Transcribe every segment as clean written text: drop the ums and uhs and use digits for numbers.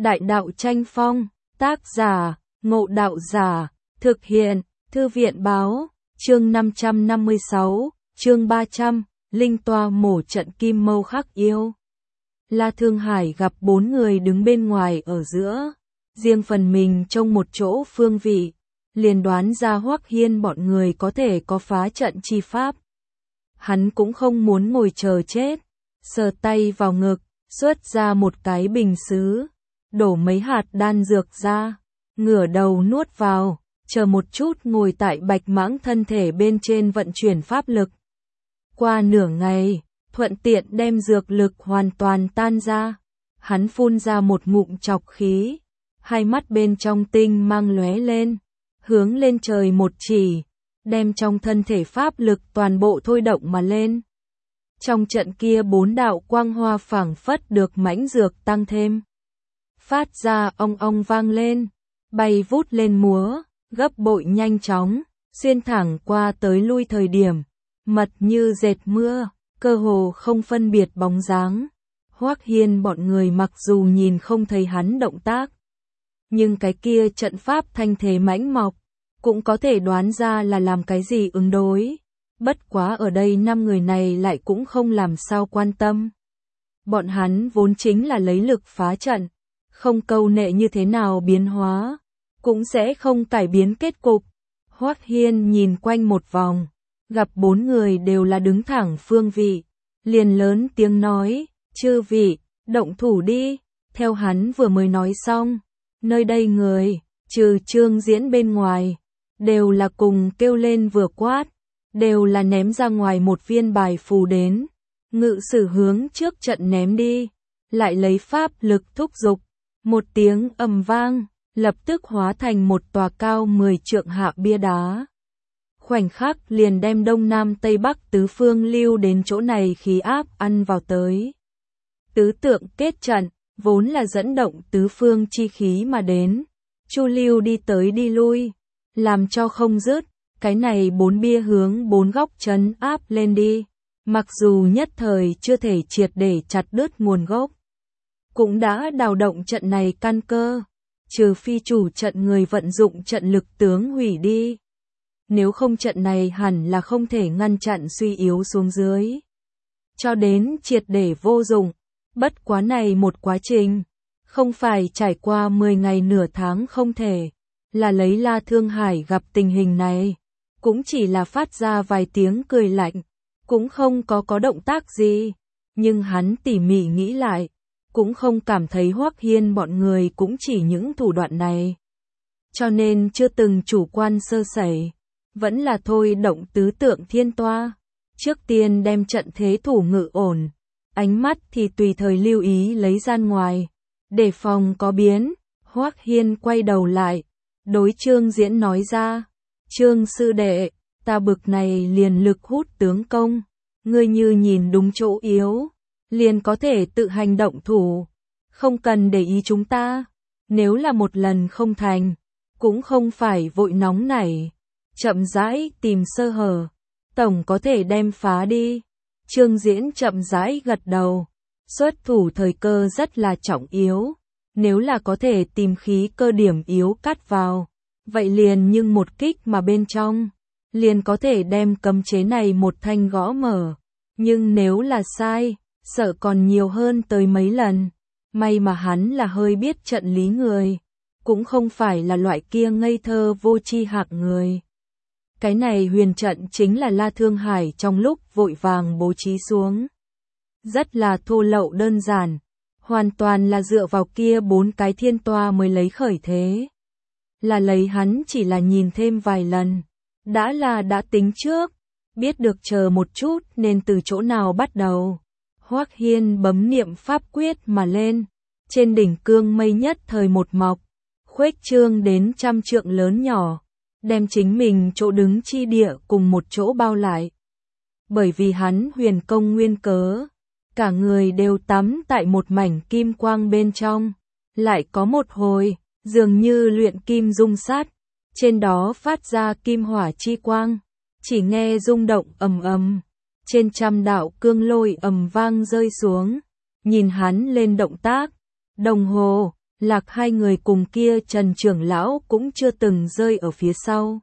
Đại đạo tranh phong, tác giả, Ngộ Đạo Giả, thực hiện, Thư viện báo, chương 556, chương 300, Linh toa mổ trận Kim Mâu khắc yêu. La Thương Hải gặp 4 người đứng bên ngoài ở giữa, riêng phần mình trong một chỗ phương vị, liền đoán ra Hoắc Hiên bọn người có thể có phá trận chi pháp. Hắn cũng không muốn ngồi chờ chết, sờ tay vào ngực, xuất ra một cái bình sứ, đổ mấy hạt đan dược ra, ngửa đầu nuốt vào, chờ một chút ngồi tại bạch mãng thân thể bên trên vận chuyển pháp lực. Qua nửa ngày, thuận tiện đem dược lực hoàn toàn tan ra, hắn phun ra một ngụm trọc khí, hai mắt bên trong tinh mang lóe lên, hướng lên trời một chỉ, đem trong thân thể pháp lực toàn bộ thôi động mà lên. Trong trận kia 4 đạo quang hoa phảng phất được mãnh dược tăng thêm, phát ra ong ong vang lên, bay vút lên múa, gấp bội nhanh chóng, xuyên thẳng qua tới lui thời điểm, mật như dệt mưa, cơ hồ không phân biệt bóng dáng. Hoắc Hiên bọn người mặc dù nhìn không thấy hắn động tác, nhưng cái kia trận pháp thanh thế mãnh mọc, cũng có thể đoán ra là làm cái gì ứng đối. Bất quá ở đây 5 người này lại cũng không làm sao quan tâm. Bọn hắn vốn chính là lấy lực phá trận, không câu nệ như thế nào biến hóa, cũng sẽ không cải biến kết cục. Hoắc Hiên nhìn quanh một vòng, gặp 4 người đều là đứng thẳng phương vị, liền lớn tiếng nói, chư vị, động thủ đi. Theo hắn vừa mới nói xong, nơi đây người, trừ Trương Diễn bên ngoài, đều là cùng kêu lên vừa quát, đều là ném ra ngoài một viên bài phù đến, ngự sử hướng trước trận ném đi, lại lấy pháp lực thúc giục, một tiếng ầm vang, lập tức hóa thành một tòa cao 10 trượng hạ bia đá. Khoảnh khắc liền đem đông nam tây bắc tứ phương lưu đến chỗ này khí áp ăn vào tới. Tứ tượng kết trận, vốn là dẫn động tứ phương chi khí mà đến, chu lưu đi tới đi lui, làm cho không dứt, cái này 4 bia hướng 4 góc trấn áp lên đi, mặc dù nhất thời chưa thể triệt để chặt đứt nguồn gốc, cũng đã đào động trận này căn cơ, trừ phi chủ trận người vận dụng trận lực tướng hủy đi. Nếu không trận này hẳn là không thể ngăn chặn suy yếu xuống dưới, cho đến triệt để vô dụng. Bất quá này một quá trình, không phải trải qua 10 ngày nửa tháng không thể, là lấy La Thương Hải gặp tình hình này, cũng chỉ là phát ra vài tiếng cười lạnh, cũng không có động tác gì, nhưng hắn tỉ mỉ nghĩ lại, cũng không cảm thấy Hoắc Hiên bọn người cũng chỉ những thủ đoạn này, cho nên chưa từng chủ quan sơ sẩy, vẫn là thôi động tứ tượng thiên toa, trước tiên đem trận thế thủ ngự ổn, ánh mắt thì tùy thời lưu ý lấy gian ngoài, để phòng có biến. Hoắc Hiên quay đầu lại, đối Trương Diễn nói ra, Trương sư đệ, ta bực này liền lực hút tướng công, ngươi như nhìn đúng chỗ yếu, liền có thể tự hành động thủ, không cần để ý chúng ta, nếu là một lần không thành, cũng không phải vội nóng nảy, chậm rãi tìm sơ hở, tổng có thể đem phá đi. Trương Diễn chậm rãi gật đầu, xuất thủ thời cơ rất là trọng yếu, nếu là có thể tìm khí cơ điểm yếu cắt vào, vậy liền nhưng một kích mà bên trong, liền có thể đem cấm chế này một thanh gõ mở, nhưng nếu là sai, sợ còn nhiều hơn tới mấy lần. May mà hắn là hơi biết trận lý người, cũng không phải là loại kia ngây thơ vô tri hạng người. Cái này huyền trận chính là La Thương Hải trong lúc vội vàng bố trí xuống. Rất là thô lậu đơn giản, hoàn toàn là dựa vào kia 4 cái thiên toa mới lấy khởi thế. Là lấy hắn chỉ là nhìn thêm vài lần, đã tính trước, biết được chờ một chút nên từ chỗ nào bắt đầu. Hoắc Hiên bấm niệm pháp quyết mà lên, trên đỉnh cương mây nhất thời một mọc, khuếch trương đến 100 trượng lớn nhỏ, đem chính mình chỗ đứng chi địa cùng một chỗ bao lại. Bởi vì hắn huyền công nguyên cớ, cả người đều tắm tại một mảnh kim quang bên trong, lại có một hồi, dường như luyện kim dung sát, trên đó phát ra kim hỏa chi quang, chỉ nghe rung động ầm ầm, trên 100 đạo cương lôi ầm vang rơi xuống, nhìn hắn lên động tác, đồng hồ, Lạc hai người cùng kia Trần trưởng lão cũng chưa từng rơi ở phía sau.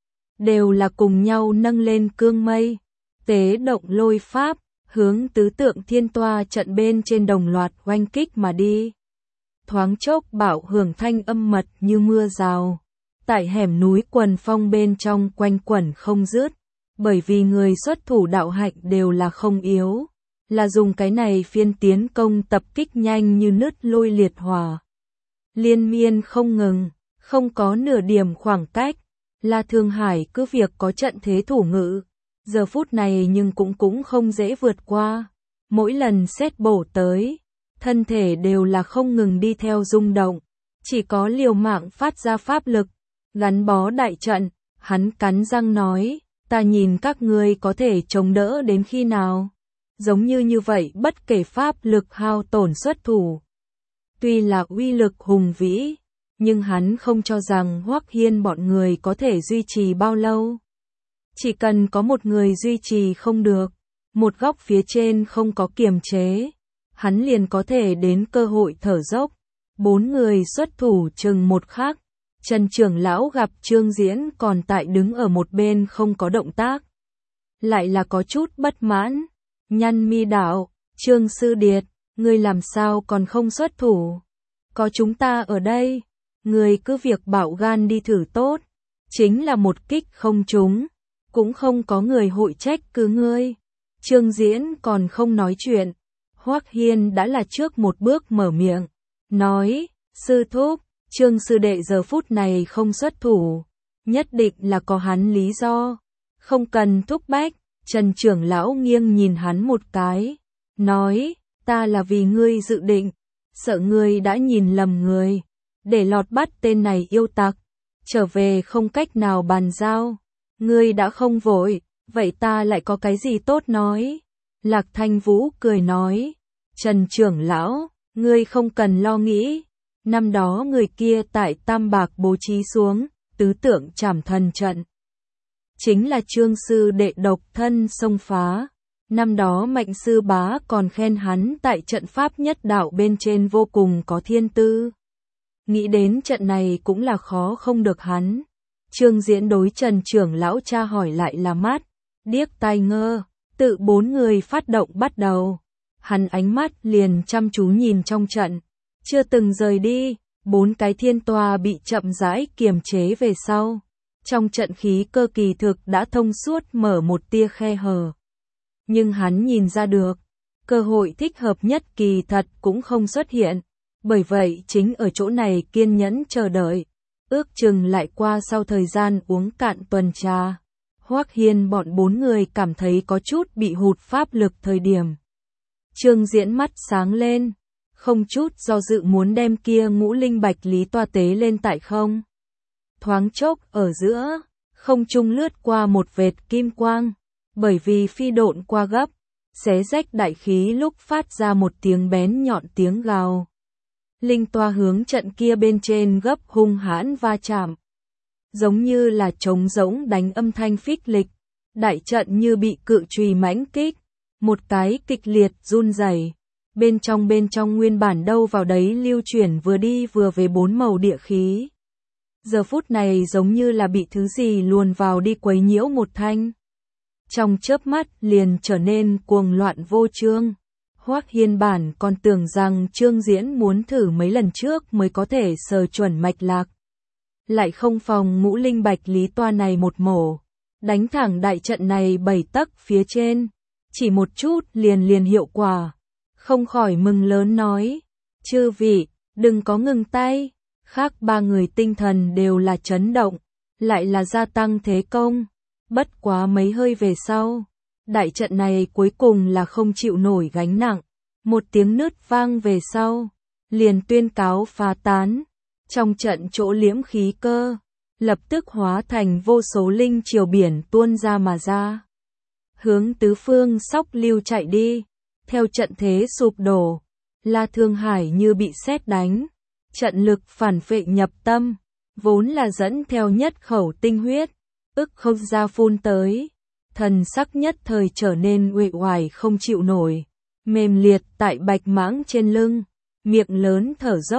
Đều là cùng nhau nâng lên cương mây, tế động lôi pháp, hướng tứ tượng thiên toa trận bên trên đồng loạt oanh kích mà đi. Thoáng chốc bạo hưởng thanh âm mật như mưa rào. Tại hẻm núi quần phong bên trong quanh quẩn không dứt, bởi vì người xuất thủ đạo hạnh đều là không yếu, là dùng cái này phiên tiến công tập kích nhanh như nứt lôi liệt hỏa. Liên miên không ngừng, không có nửa điểm khoảng cách, là Thương Hải cứ việc có trận thế thủ ngự, giờ phút này nhưng cũng không dễ vượt qua, mỗi lần xét bổ tới, thân thể đều là không ngừng đi theo rung động, chỉ có liều mạng phát ra pháp lực, gắn bó đại trận, hắn cắn răng nói, ta nhìn các ngươi có thể chống đỡ đến khi nào, giống như vậy bất kể pháp lực hao tổn xuất thủ. Tuy là uy lực hùng vĩ, nhưng hắn không cho rằng Hoắc Hiên bọn người có thể duy trì bao lâu. Chỉ cần có một người duy trì không được, một góc phía trên không có kiềm chế, hắn liền có thể đến cơ hội thở dốc. 4 người xuất thủ chừng một khắc, Trần trưởng lão gặp Trương Diễn còn tại đứng ở một bên không có động tác. Lại là có chút bất mãn, nhăn mi đạo, Trương Sư Điệt, ngươi làm sao còn không xuất thủ? Có chúng ta ở đây, ngươi cứ việc bạo gan đi thử tốt, chính là một kích không trúng, cũng không có người hội trách cứ ngươi. Trương Diễn còn không nói chuyện, Hoắc Hiên đã là trước một bước mở miệng, nói, sư thúc, Trương sư đệ giờ phút này không xuất thủ, nhất định là có hắn lý do, không cần thúc bách. Trần trưởng lão nghiêng nhìn hắn một cái, nói, ta là vì ngươi dự định, sợ ngươi đã nhìn lầm người, để lọt bắt tên này yêu tặc, trở về không cách nào bàn giao, ngươi đã không vội, vậy ta lại có cái gì tốt nói. Lạc Thanh Vũ cười nói, Trần trưởng lão, ngươi không cần lo nghĩ, năm đó người kia tại Tam Bạc bố trí xuống, tứ tượng trảm thần trận. Chính là Trương sư đệ độc thân xông phá, năm đó Mạnh sư bá còn khen hắn tại trận pháp nhất đạo bên trên vô cùng có thiên tư. Nghĩ đến trận này cũng là khó không được hắn. Trương Diễn đối Trần trưởng lão tra hỏi lại là mắt, điếc tai ngơ, tự 4 người phát động bắt đầu. Hắn ánh mắt liền chăm chú nhìn trong trận, chưa từng rời đi, 4 cái thiên tòa bị chậm rãi kiềm chế về sau. Trong trận khí cơ kỳ thực đã thông suốt mở một tia khe hở. Nhưng hắn nhìn ra được, cơ hội thích hợp nhất kỳ thật cũng không xuất hiện. Bởi vậy chính ở chỗ này kiên nhẫn chờ đợi. Ước chừng lại qua sau thời gian uống cạn tuần trà. Hoắc Hiên bọn 4 người cảm thấy có chút bị hụt pháp lực thời điểm. Trương Diễn mắt sáng lên, không chút do dự muốn đem kia ngũ linh bạch lý toa tế lên tại không. Thoáng chốc ở giữa, không trung lướt qua một vệt kim quang, bởi vì phi độn qua gấp, xé rách đại khí lúc phát ra một tiếng bén nhọn tiếng gào. Linh toa hướng trận kia bên trên gấp hung hãn va chạm, giống như là trống rỗng đánh âm thanh phích lịch, đại trận như bị cự chùy mãnh kích, một cái kịch liệt run rẩy. Bên trong nguyên bản đâu vào đấy lưu chuyển vừa đi vừa về 4 màu địa khí. Giờ phút này giống như là bị thứ gì luồn vào đi quấy nhiễu một thanh. Trong chớp mắt liền trở nên cuồng loạn vô chương. Hoắc Hiên bản còn tưởng rằng Trương Diễn muốn thử mấy lần trước mới có thể sờ chuẩn mạch lạc. Lại không phòng ngũ linh bạch lý toa này một mổ, đánh thẳng đại trận này 7 tấc phía trên, chỉ một chút liền hiệu quả. Không khỏi mừng lớn nói, chư vị, đừng có ngừng tay. Khác 3 người tinh thần đều là chấn động, lại là gia tăng thế công. Bất quá mấy hơi về sau, đại trận này cuối cùng là không chịu nổi gánh nặng. Một tiếng nứt vang về sau, liền tuyên cáo phá tán. Trong trận chỗ liễm khí cơ, lập tức hóa thành vô số linh triều biển tuôn ra mà ra. Hướng tứ phương sóc lưu chạy đi, theo trận thế sụp đổ, là Thương Hải như bị sét đánh. Trận lực phản phệ nhập tâm, vốn là dẫn theo nhất khẩu tinh huyết, ức không ra phun tới. Thần sắc nhất thời trở nên uể oải không chịu nổi, mềm liệt tại bạch mãng trên lưng, miệng lớn thở dốc,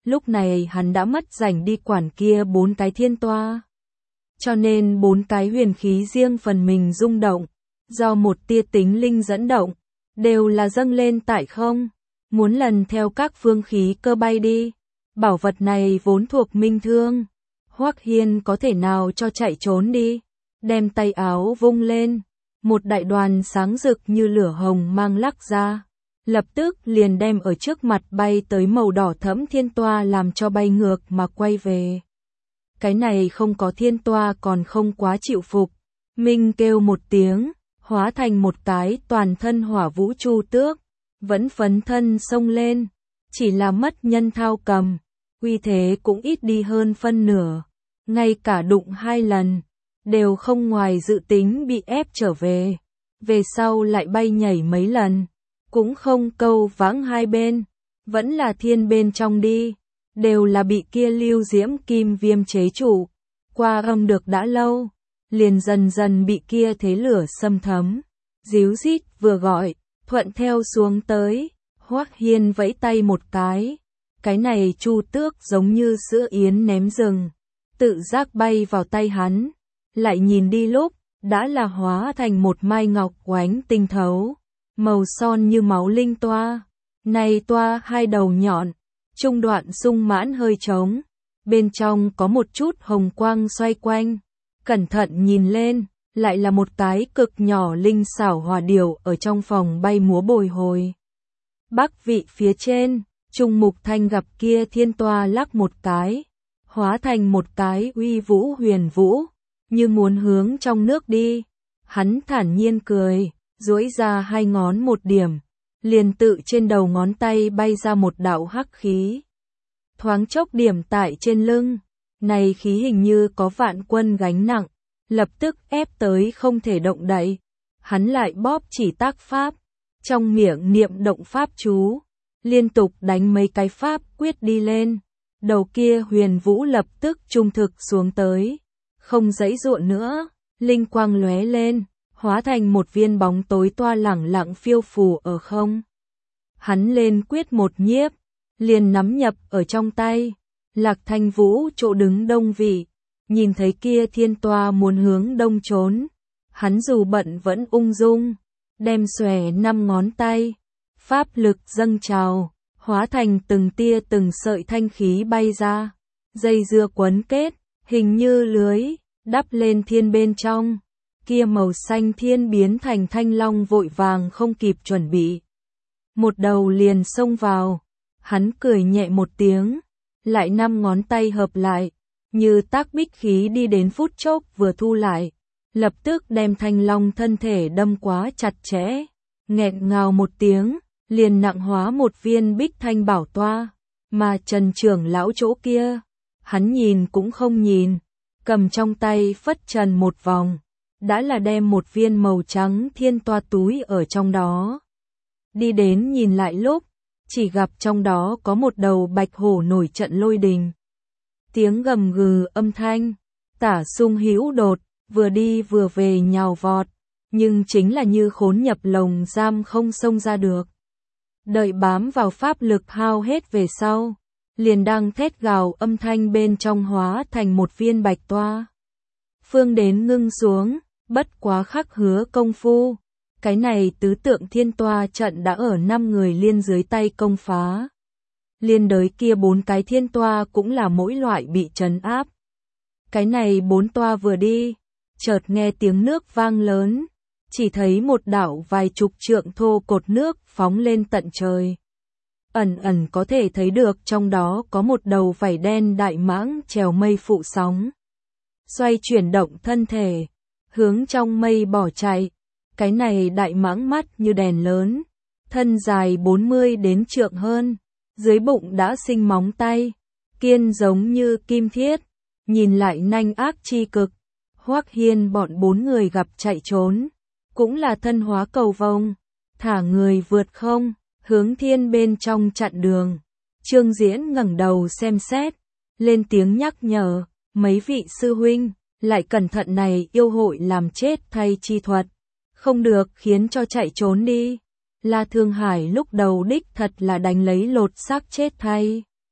lúc này hắn đã mất rảnh đi quản kia 4 cái thiên toa. Cho nên 4 cái huyền khí riêng phần mình rung động, do một tia tính linh dẫn động, đều là dâng lên tại không, muốn lần theo các phương khí cơ bay đi. Bảo vật này vốn thuộc Minh Thương, Hoắc Hiên có thể nào cho chạy trốn đi, đem tay áo vung lên, một đại đoàn sáng rực như lửa hồng mang lắc ra, lập tức liền đem ở trước mặt bay tới màu đỏ thẫm thiên toa làm cho bay ngược mà quay về. Cái này không có thiên toa còn không quá chịu phục, Minh kêu một tiếng, hóa thành một cái toàn thân hỏa vũ chu tước, vẫn phấn thân xông lên, chỉ là mất nhân thao cầm, uy thế cũng ít đi hơn phân nửa, ngay cả đụng 2 lần, đều không ngoài dự tính bị ép trở về sau lại bay nhảy mấy lần, cũng không câu vãng hai bên, vẫn là thiên bên trong đi, đều là bị kia lưu diễm kim viêm chế trụ, qua âm được đã lâu, liền dần dần bị kia thế lửa xâm thấm, díu dít vừa gọi, thuận theo xuống tới, Hoắc Hiên vẫy tay một cái này chu tước giống như sữa yến ném rừng, tự giác bay vào tay hắn, lại nhìn đi lúc, đã là hóa thành một mai ngọc oánh tinh thấu, màu son như máu linh toa, này toa 2 đầu nhọn, trung đoạn sung mãn hơi trống, bên trong có một chút hồng quang xoay quanh, cẩn thận nhìn lên, lại là một cái cực nhỏ linh xảo hỏa điểu ở trong phòng bay múa bồi hồi. Bắc vị phía trên, Trung Mục Thanh gặp kia thiên toa lắc một cái, hóa thành một cái uy vũ huyền vũ, như muốn hướng trong nước đi. Hắn thản nhiên cười, duỗi ra 2 ngón một điểm, liền tự trên đầu ngón tay bay ra một đạo hắc khí. Thoáng chốc điểm tại trên lưng, này khí hình như có vạn quân gánh nặng, lập tức ép tới không thể động đậy. Hắn lại bóp chỉ tác pháp, trong miệng niệm động pháp chú, liên tục đánh mấy cái pháp quyết đi lên. Đầu kia huyền vũ lập tức trung thực xuống tới, không giãy giụa nữa, linh quang lóe lên, hóa thành một viên bóng tối toa lẳng lặng phiêu phù ở không. Hắn lên quyết một nhiếp, liền nắm nhập ở trong tay. Lạc Thanh Vũ chỗ đứng đông vị, nhìn thấy kia thiên toa muốn hướng đông trốn, hắn dù bận vẫn ung dung, đem xòe 5 ngón tay, pháp lực dâng trào, hóa thành từng tia từng sợi thanh khí bay ra, dây dưa quấn kết, hình như lưới, đắp lên thiên bên trong, kia màu xanh thiên biến thành thanh long vội vàng không kịp chuẩn bị. Một đầu liền xông vào, hắn cười nhẹ một tiếng, lại 5 ngón tay hợp lại, như tác bích khí đi đến phút chốc vừa thu lại, lập tức đem thanh long thân thể đâm quá chặt chẽ, nghẹn ngào một tiếng, liền nặng hóa một viên bích thanh bảo toa, mà Trần trưởng lão chỗ kia, hắn nhìn cũng không nhìn, cầm trong tay phất trần một vòng, đã là đem một viên màu trắng thiên toa túi ở trong đó. Đi đến nhìn lại lúc, chỉ gặp trong đó có một đầu bạch hổ nổi trận lôi đình. Tiếng gầm gừ âm thanh, tả sung hữu đột, vừa đi vừa về nhào vọt, nhưng chính là như khốn nhập lồng giam không xông ra được. Đợi bám vào pháp lực hao hết về sau, liền đang thét gào âm thanh bên trong hóa thành một viên bạch toa. Phương đến ngưng xuống, bất quá khắc hứa công phu. Cái này tứ tượng thiên toa trận đã ở 5 người liên dưới tay công phá. Liên đới kia 4 cái thiên toa cũng là mỗi loại bị trấn áp. Cái này 4 toa vừa đi, chợt nghe tiếng nước vang lớn, chỉ thấy một đảo vài chục trượng thô cột nước phóng lên tận trời. Ẩn ẩn có thể thấy được trong đó có một đầu vảy đen đại mãng trèo mây phụ sóng. Xoay chuyển động thân thể, hướng trong mây bỏ chạy. Cái này đại mãng mắt như đèn lớn, thân dài 40 đến trượng hơn, dưới bụng đã sinh móng tay, kiên giống như kim thiết, nhìn lại nanh ác chi cực. Hoắc Hiên bọn 4 người gặp chạy trốn, cũng là thân hóa cầu vồng, thả người vượt không, hướng thiên bên trong chặn đường. Trương Diễn ngẩng đầu xem xét, lên tiếng nhắc nhở, mấy vị sư huynh, lại cẩn thận này yêu hội làm chết thay chi thuật. Không được khiến cho chạy trốn đi. La Thương Hải lúc đầu đích thật là đánh lấy lột xác chết thay.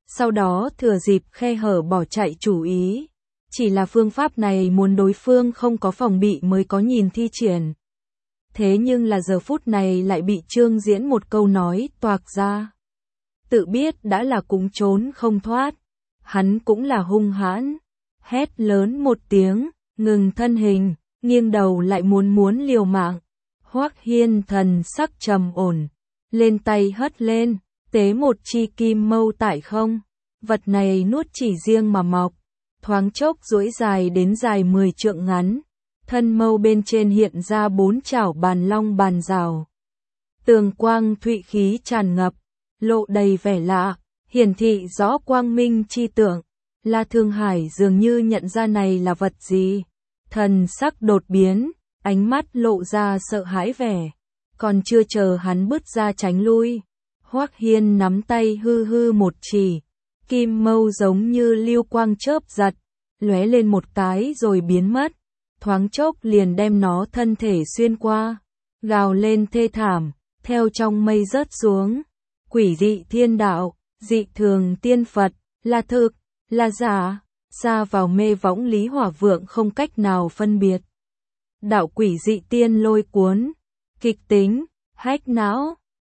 sau đó thừa dịp khe hở bỏ chạy chủ ý. Chỉ là phương pháp này muốn đối phương không có phòng bị mới có nhìn thi triển. Thế nhưng là giờ phút này lại bị Trương Diễn một câu nói toạc ra. Tự biết đã là cũng trốn không thoát. Hắn cũng là hung hãn. Hét lớn một tiếng, ngừng thân hình, nghiêng đầu lại muốn liều mạng. Hoắc Hiên thần sắc trầm ổn, lên tay hất lên, tế một chi kim mâu tại không. Vật này nuốt chỉ riêng mà mọc, thoáng chốc duỗi dài đến dài 10 trượng ngắn. Thân mâu bên trên hiện ra 4 chảo bàn long bàn rào. Tường quang thụy khí tràn ngập, lộ đầy vẻ lạ, hiển thị rõ quang minh chi tượng. La Thương Hải dường như nhận ra này là vật gì. Thần sắc đột biến, ánh mắt lộ ra sợ hãi vẻ. Còn chưa chờ hắn bứt ra tránh lui, Hoắc Hiên nắm tay hư một chỉ. Kim mâu giống như lưu quang chớp giật, lóe lên một cái rồi biến mất. Thoáng chốc liền đem nó thân thể xuyên qua, gào lên thê thảm, theo trong mây rớt xuống. Quỷ dị thiên đạo, dị thường tiên Phật, là thực, là giả, xa vào mê võng Lý Hỏa Vượng không cách nào phân biệt. Đạo quỷ dị tiên lôi cuốn, kịch tính, hách não,